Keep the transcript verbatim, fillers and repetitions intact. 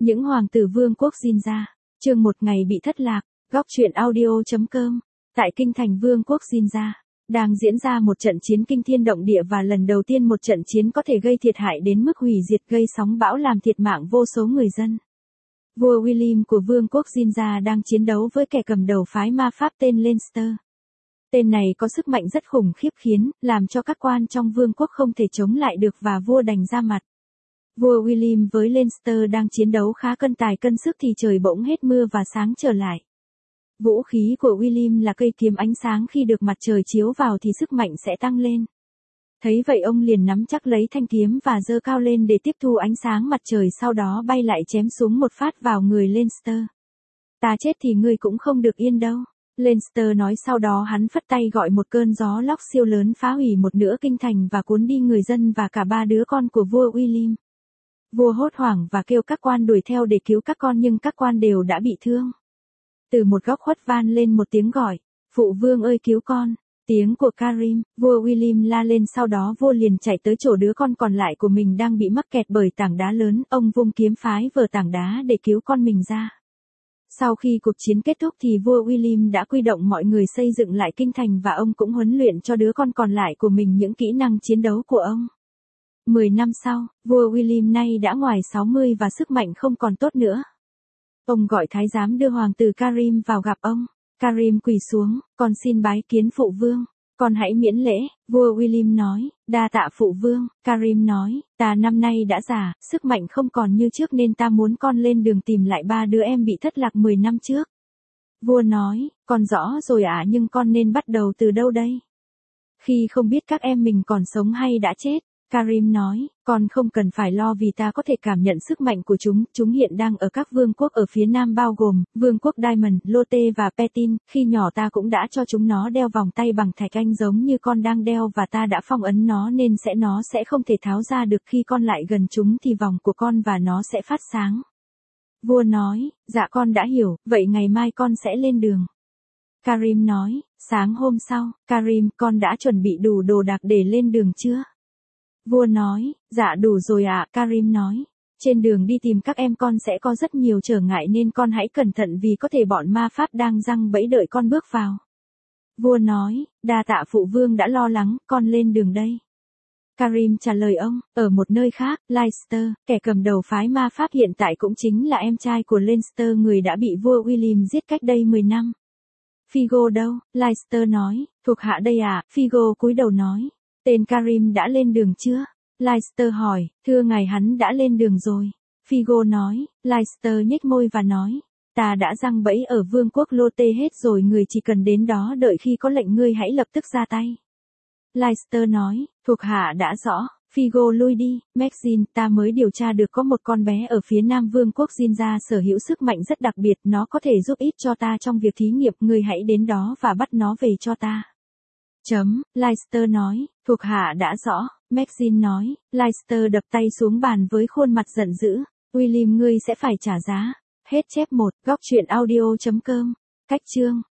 Những hoàng tử vương quốc Jinja. Chương một ngày bị thất lạc. Góc truyện audio.com. Tại kinh thành vương quốc Jinja, đang diễn ra một trận chiến kinh thiên động địa và lần đầu tiên một trận chiến có thể gây thiệt hại đến mức hủy diệt, gây sóng bão làm thiệt mạng vô số người dân. Vua William của vương quốc Jinja đang chiến đấu với kẻ cầm đầu phái ma pháp tên Leinster. Tên này có sức mạnh rất khủng khiếp khiến làm cho các quan trong vương quốc không thể chống lại được và vua đành ra mặt. Vua William với Leinster đang chiến đấu khá cân tài cân sức thì trời bỗng hết mưa và sáng trở lại. Vũ khí của William là cây kiếm ánh sáng, khi được mặt trời chiếu vào thì sức mạnh sẽ tăng lên. Thấy vậy ông liền nắm chắc lấy thanh kiếm và giơ cao lên để tiếp thu ánh sáng mặt trời, sau đó bay lại chém xuống một phát vào người Leinster. Ta chết thì ngươi cũng không được yên đâu, Leinster nói. Sau đó hắn phất tay gọi một cơn gió lốc siêu lớn phá hủy một nửa kinh thành và cuốn đi người dân và cả ba đứa con của vua William. Vua hốt hoảng và kêu các quan đuổi theo để cứu các con, nhưng các quan đều đã bị thương. Từ một góc khuất vang lên một tiếng gọi, phụ vương ơi cứu con. Tiếng của Karim, vua William la lên, sau đó vua liền chạy tới chỗ đứa con còn lại của mình đang bị mắc kẹt bởi tảng đá lớn. Ông vung kiếm phái vờ tảng đá để cứu con mình ra. Sau khi cuộc chiến kết thúc thì vua William đã quy động mọi người xây dựng lại kinh thành và ông cũng huấn luyện cho đứa con còn lại của mình những kỹ năng chiến đấu của ông. Mười năm sau, vua William nay đã ngoài sáu mươi và sức mạnh không còn tốt nữa. Ông gọi thái giám đưa hoàng tử Karim vào gặp ông. Karim quỳ xuống, con xin bái kiến phụ vương, con hãy miễn lễ. Vua William nói, đa tạ phụ vương. Karim nói, ta năm nay đã già, sức mạnh không còn như trước nên ta muốn con lên đường tìm lại ba đứa em bị thất lạc mười năm trước. Vua nói, con rõ rồi ạ, à, nhưng con nên bắt đầu từ đâu đây? Khi không biết các em mình còn sống hay đã chết. Karim nói, con không cần phải lo vì ta có thể cảm nhận sức mạnh của chúng. Chúng hiện đang ở các vương quốc ở phía nam bao gồm vương quốc Diamond, Lotte và Petin. Khi nhỏ ta cũng đã cho chúng nó đeo vòng tay bằng thạch anh giống như con đang đeo và ta đã phong ấn nó nên sẽ nó sẽ không thể tháo ra được. Khi con lại gần chúng thì vòng của con và nó sẽ phát sáng. Vua nói, dạ con đã hiểu, vậy ngày mai con sẽ lên đường. Karim nói, sáng hôm sau, Karim, con đã chuẩn bị đủ đồ đạc để lên đường chưa? Vua nói, dạ đủ rồi ạ. À. Karim nói, trên đường đi tìm các em con sẽ có rất nhiều trở ngại nên con hãy cẩn thận vì có thể bọn ma pháp đang giăng bẫy đợi con bước vào. Vua nói, đa tạ phụ vương đã lo lắng, con lên đường đây. Karim trả lời ông, ở một nơi khác, Leinster, kẻ cầm đầu phái ma pháp hiện tại cũng chính là em trai của Leinster, người đã bị vua William giết cách đây mười năm. Figo đâu? Leinster nói, thuộc hạ đây à. Figo cúi đầu nói, tên Karim đã lên đường chưa? Leinster hỏi, thưa ngài hắn đã lên đường rồi. Figo nói, Leinster nhếch môi và nói, ta đã giăng bẫy ở vương quốc Lotte hết rồi, người chỉ cần đến đó đợi khi có lệnh ngươi hãy lập tức ra tay. Leinster nói, thuộc hạ đã rõ. Figo lui đi. Maxine, ta mới điều tra được có một con bé ở phía nam vương quốc Jinja sở hữu sức mạnh rất đặc biệt, nó có thể giúp ích cho ta trong việc thí nghiệm, ngươi hãy đến đó và bắt nó về cho ta. Chấm, Leinster nói, thuộc hạ đã rõ. Maxine nói, Leinster đập tay xuống bàn với khuôn mặt giận dữ, William ngươi sẽ phải trả giá. Hết chép một. Góc truyện audio.com. Cách chương